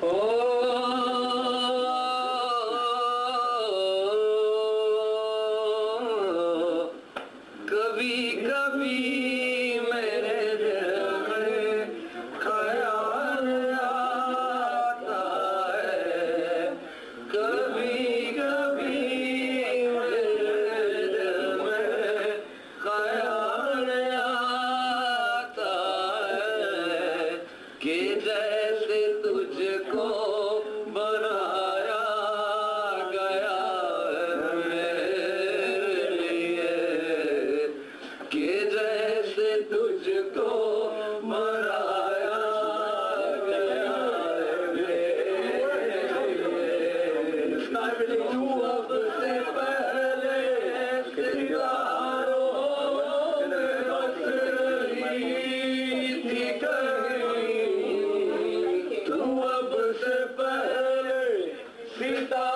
कभी कभी मेरे दिल में ख्याल आता है, कभी कभी मेरे दिल में ख्याल आता है कि जैसे तुझको बनाया गया है मेरे लिए, कि जैसे तुझको बनाया गया है मेरे लिए। तू अब से पहले सितारों में बस रही थी कहीं, तू अब से पहले सितारों